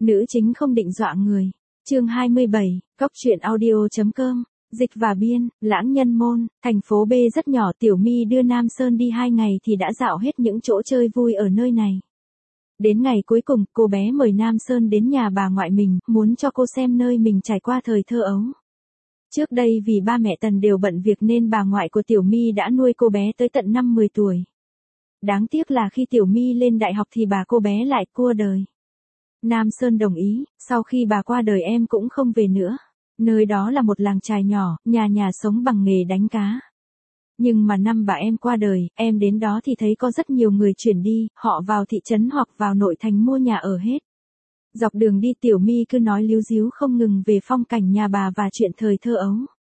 Nữ chính không định dọa người. Chương 27, Cóc truyện audio.com. Dịch và biên, Lãng Nhân Môn, thành phố B rất nhỏ. Tiểu My đưa Nam Sơn đi 2 ngày thì đã dạo hết những chỗ chơi vui ở nơi này. Đến ngày cuối cùng, cô bé mời Nam Sơn đến nhà bà ngoại mình, muốn cho cô xem nơi mình trải qua thời thơ ấu. Trước đây vì ba mẹ Tần đều bận việc nên bà ngoại của Tiểu My đã nuôi cô bé tới tận năm 10 tuổi. Đáng tiếc là khi Tiểu My lên đại học thì bà cô bé lại cua đời. Nam Sơn đồng ý, sau khi bà qua đời em cũng không về nữa. Nơi đó là một làng chài nhỏ, nhà nhà sống bằng nghề đánh cá. Nhưng mà năm bà em qua đời, em đến đó thì thấy có rất nhiều người chuyển đi, họ vào thị trấn hoặc vào nội thành mua nhà ở hết. Dọc đường đi Tiểu My cứ nói líu ríu không ngừng về phong cảnh nhà bà và chuyện thời thơ ấu.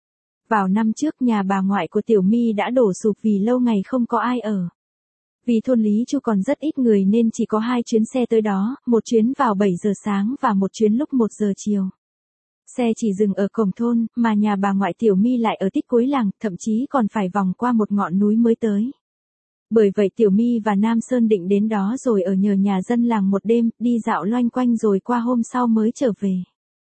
Vào năm trước nhà bà ngoại của Tiểu My đã đổ sụp vì lâu ngày không có ai ở. Vì thôn Lý Chu còn rất ít người nên chỉ có 2 chuyến xe tới đó, một chuyến vào 7 giờ sáng và một chuyến lúc 1 giờ chiều. Xe chỉ dừng ở cổng thôn, mà nhà bà ngoại Tiểu My lại ở tít cuối làng, thậm chí còn phải vòng qua một ngọn núi mới tới. Bởi vậy Tiểu My và Nam Sơn định đến đó rồi ở nhờ nhà dân làng một đêm, đi dạo loanh quanh rồi qua hôm sau mới trở về.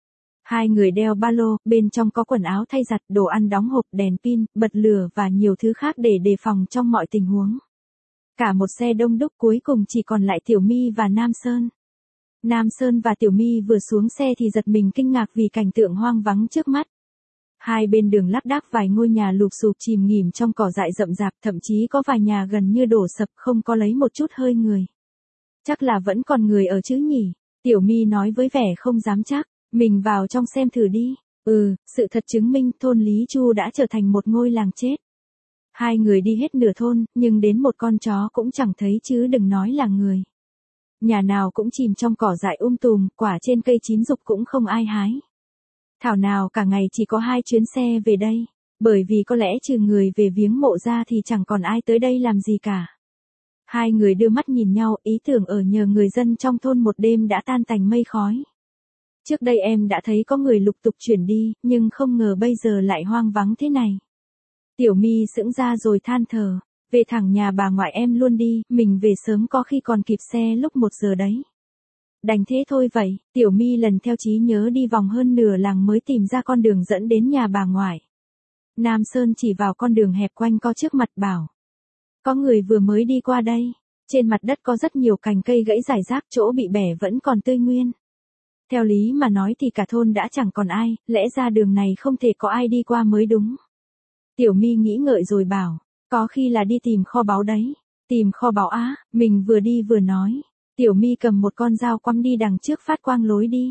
Hai người đeo ba lô, bên trong có quần áo thay giặt, đồ ăn đóng hộp, đèn pin, bật lửa và nhiều thứ khác để đề phòng trong mọi tình huống. Cả một xe đông đúc, cuối cùng chỉ còn lại Tiểu My và Nam Sơn. Nam Sơn và Tiểu My vừa xuống xe thì giật mình kinh ngạc vì cảnh tượng hoang vắng trước mắt. Hai bên đường lác đác vài ngôi nhà lụp xụp chìm nghỉm trong cỏ dại rậm rạp, thậm chí có vài nhà gần như đổ sập không có lấy một chút hơi người. Chắc là vẫn còn người ở chứ nhỉ? Tiểu My nói với vẻ không dám chắc, mình vào trong xem thử đi. Sự thật chứng minh thôn Lý Chu đã trở thành một ngôi làng chết. Hai người đi hết nửa thôn, nhưng đến một con chó cũng chẳng thấy chứ đừng nói là người. Nhà nào cũng chìm trong cỏ dại tùm, quả trên cây chín rục cũng không ai hái. Thảo nào cả ngày chỉ có 2 chuyến xe về đây, bởi vì có lẽ trừ người về viếng mộ ra thì chẳng còn ai tới đây làm gì cả. Hai người đưa mắt nhìn nhau, ý tưởng ở nhờ người dân trong thôn một đêm đã tan tành mây khói. Trước đây em đã thấy có người lục tục chuyển đi, nhưng không ngờ bây giờ lại hoang vắng thế này. Tiểu My sững ra rồi than thở, về thẳng nhà bà ngoại em luôn đi, mình về sớm có khi còn kịp xe lúc 1 giờ đấy. Đành thế thôi vậy, Tiểu My lần theo trí nhớ đi vòng hơn nửa làng mới tìm ra con đường dẫn đến nhà bà ngoại. Nam Sơn chỉ vào con đường hẹp quanh co trước mặt bảo. Có người vừa mới đi qua đây, trên mặt đất có rất nhiều cành cây gãy rải rác, chỗ bị bẻ vẫn còn tươi nguyên. Theo lý mà nói thì cả thôn đã chẳng còn ai, lẽ ra đường này không thể có ai đi qua mới đúng. Tiểu My nghĩ ngợi rồi bảo, có khi là đi tìm kho báu đấy. Tìm kho báu á, mình vừa đi vừa nói. Tiểu My cầm một con dao quắm đi đằng trước phát quang lối đi.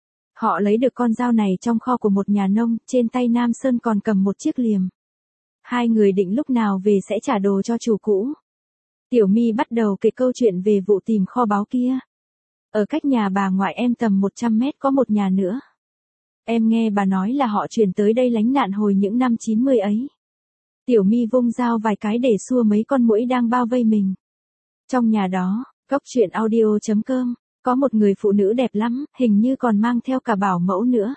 Họ lấy được con dao này trong kho của một nhà nông, trên tay Nam Sơn còn cầm một chiếc liềm. Hai người định lúc nào về sẽ trả đồ cho chủ cũ. Tiểu My bắt đầu kể câu chuyện về vụ tìm kho báu kia. Ở cách nhà bà ngoại em tầm 100 mét có một nhà nữa. Em nghe bà nói là họ chuyển tới đây lánh nạn hồi những năm 90 ấy. Tiểu My vung dao vài cái để xua mấy con muỗi đang bao vây mình. Trong nhà đó, Cóc truyện audio.com, có một người phụ nữ đẹp lắm, hình như còn mang theo cả bảo mẫu nữa.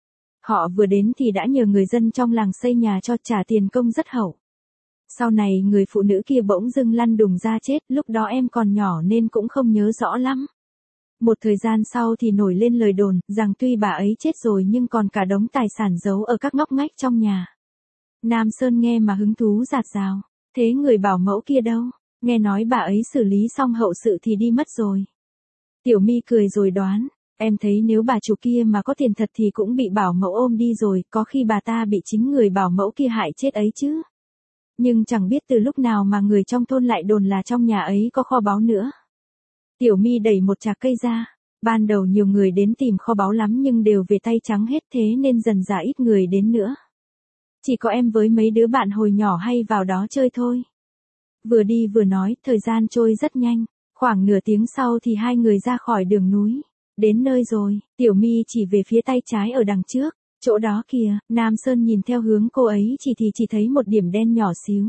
Họ vừa đến thì đã nhờ người dân trong làng xây nhà cho, trả tiền công rất hậu. Sau này người phụ nữ kia bỗng dưng lăn đùng ra chết, lúc đó em còn nhỏ nên cũng không nhớ rõ lắm. Một thời gian sau thì nổi lên lời đồn, rằng tuy bà ấy chết rồi nhưng còn cả đống tài sản giấu ở các ngóc ngách trong nhà. Nam Sơn nghe mà hứng thú rạt rào, thế người bảo mẫu kia đâu? Nghe nói bà ấy xử lý xong hậu sự thì đi mất rồi. Tiểu My cười rồi đoán, em thấy nếu bà chủ kia mà có tiền thật thì cũng bị bảo mẫu ôm đi rồi, có khi bà ta bị chính người bảo mẫu kia hại chết ấy chứ. Nhưng chẳng biết từ lúc nào mà người trong thôn lại đồn là trong nhà ấy có kho báu nữa. Tiểu My đẩy một chạc cây ra, ban đầu nhiều người đến tìm kho báu lắm nhưng đều về tay trắng hết, thế nên dần dà ít người đến nữa. Chỉ có em với mấy đứa bạn hồi nhỏ hay vào đó chơi thôi. Vừa đi vừa nói, thời gian trôi rất nhanh, khoảng nửa tiếng sau thì hai người ra khỏi đường núi. Đến nơi rồi, Tiểu My chỉ về phía tay trái ở đằng trước, chỗ đó kìa. Nam Sơn nhìn theo hướng cô ấy chỉ thấy một điểm đen nhỏ xíu.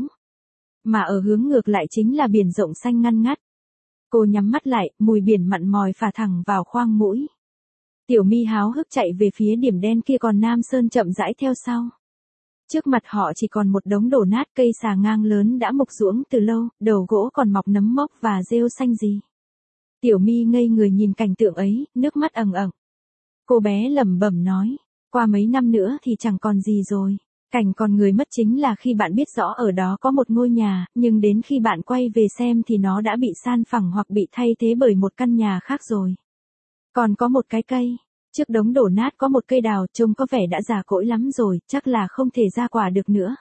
Mà ở hướng ngược lại chính là biển rộng xanh ngăn ngắt. Cô nhắm mắt lại, mùi biển mặn mòi phả thẳng vào khoang mũi. Tiểu My háo hức chạy về phía điểm đen kia, còn Nam Sơn chậm rãi theo sau. Trước mặt họ chỉ còn một đống đổ nát, cây xà ngang lớn đã mục ruỗng từ lâu, đầu gỗ còn mọc nấm mốc và rêu xanh gì. Tiểu My ngây người nhìn cảnh tượng ấy, nước mắt ẩn ẩn. Cô bé lẩm bẩm nói, qua mấy năm nữa thì chẳng còn gì rồi. Cảnh còn người mất chính là khi bạn biết rõ ở đó có một ngôi nhà, nhưng đến khi bạn quay về xem thì nó đã bị san phẳng hoặc bị thay thế bởi một căn nhà khác rồi. Còn có một cái cây, trước đống đổ nát có một cây đào trông có vẻ đã già cỗi lắm rồi, chắc là không thể ra quả được nữa.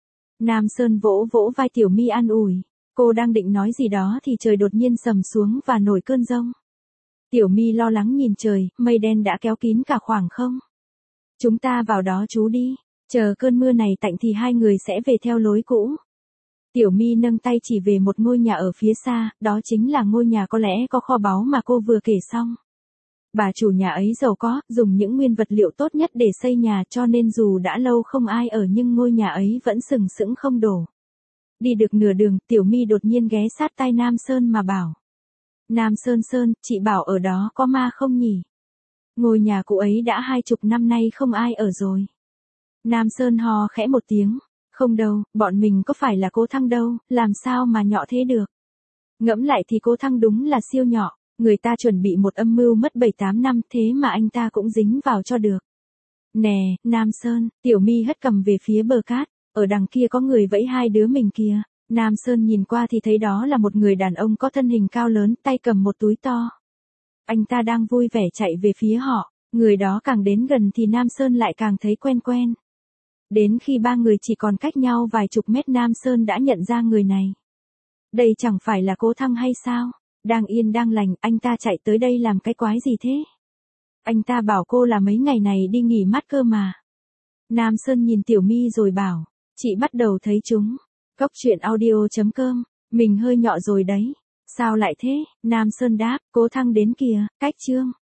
Nam Sơn vỗ vỗ vai Tiểu My an ủi. Cô đang định nói gì đó thì trời đột nhiên sầm xuống và nổi cơn giông. Tiểu My lo lắng nhìn trời, mây đen đã kéo kín cả khoảng không. Chúng ta vào đó trú đi, chờ cơn mưa này tạnh thì hai người sẽ về theo lối cũ. Tiểu My nâng tay chỉ về một ngôi nhà ở phía xa, đó chính là ngôi nhà có lẽ có kho báu mà cô vừa kể xong. Bà chủ nhà ấy giàu có, dùng những nguyên vật liệu tốt nhất để xây nhà cho nên dù đã lâu không ai ở nhưng ngôi nhà ấy vẫn sừng sững không đổ. Đi được nửa đường, Tiểu My đột nhiên ghé sát tai Nam Sơn mà bảo. Nam Sơn Sơn, chị bảo ở đó có ma không nhỉ? Ngôi nhà cũ ấy đã 20 năm nay không ai ở rồi. Nam Sơn ho khẽ một tiếng. Không đâu, bọn mình có phải là cô Thăng đâu, làm sao mà nhỏ thế được? Ngẫm lại thì cô Thăng đúng là siêu nhỏ, người ta chuẩn bị một âm mưu mất 7-8 năm thế mà anh ta cũng dính vào cho được. Nè, Nam Sơn, Tiểu My hất cầm về phía bờ cát, ở đằng kia có người vẫy hai đứa mình kìa. Nam Sơn nhìn qua thì thấy đó là một người đàn ông có thân hình cao lớn, tay cầm một túi to. Anh ta đang vui vẻ chạy về phía họ, người đó càng đến gần thì Nam Sơn lại càng thấy quen quen. Đến khi ba người chỉ còn cách nhau vài chục mét Nam Sơn đã nhận ra người này. Đây chẳng phải là cô Thăng hay sao? Đang yên đang lành, anh ta chạy tới đây làm cái quái gì thế? Anh ta bảo cô là mấy ngày này đi nghỉ mát cơ mà. Nam Sơn nhìn Tiểu My rồi bảo, chị bắt đầu thấy chúng. Cốc truyện audio.com, mình hơi nhọ rồi đấy. Sao lại thế? Nam Sơn đáp, cô Thăng đến kìa, cách chương.